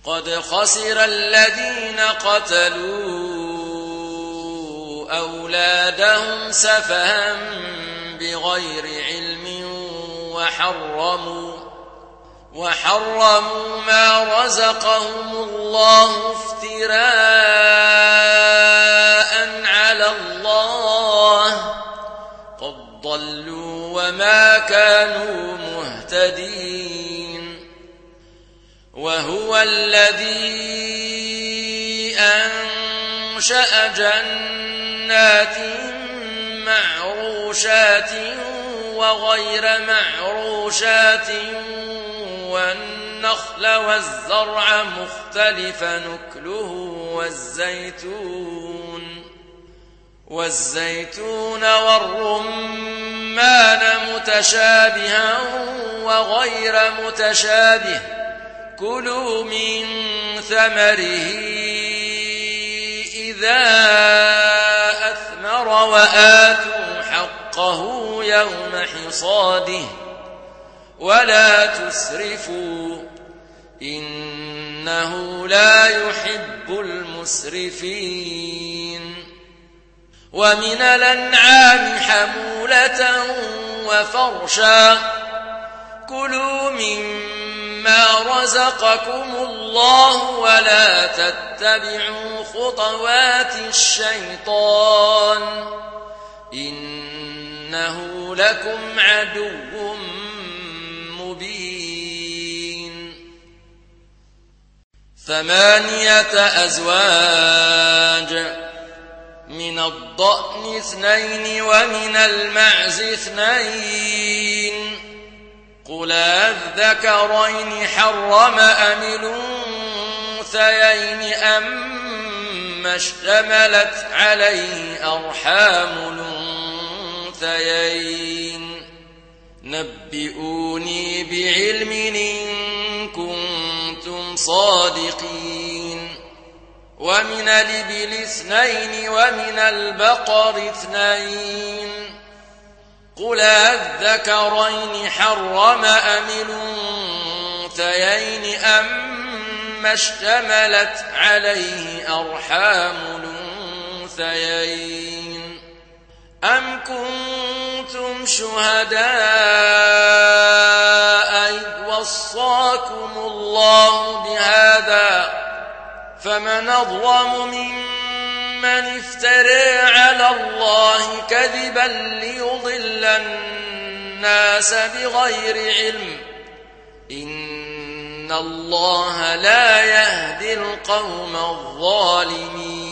قد خسر الذين قتلوا أولادهم سفها بغير علم وحرموا ما رزقهم الله افتراء على الله قد ضلوا وما كانوا مهتدين وهو الذي أنشأ جنات معروشات وغير معروشات والنخل والزرع مختلفا نكله والزيتون والرمان متشابها وغير متشابه كلوا من ثمره إذا أثمر وآتوا حقه يوم حصاده ولا تسرفوا إنه لا يحب المسرفين ومن الأنعام حمولة وفرشا كلوا مما رزقكم الله ولا تتبعوا خطوات الشيطان إنه لكم عدو مبين 8 أزواج من الضأن 2 ومن المعز 2 قل أذكرين حرم أم الأنثيين أما اشتملت عليه أرحام الأنثيين نبئوني بعلم إن كنتم صادقين ومن الإبل 2 ومن البقر 2 قل أذكرين حرم أم الأنثيين أما اشتملت عليه أرحام الأنثيين أم كنتم شهداء إذ وصاكم الله بهذا فمن أظلم ممن افترى على الله كذبا ليضل الناس بغير علم إن الله لا يهدي القوم الظالمين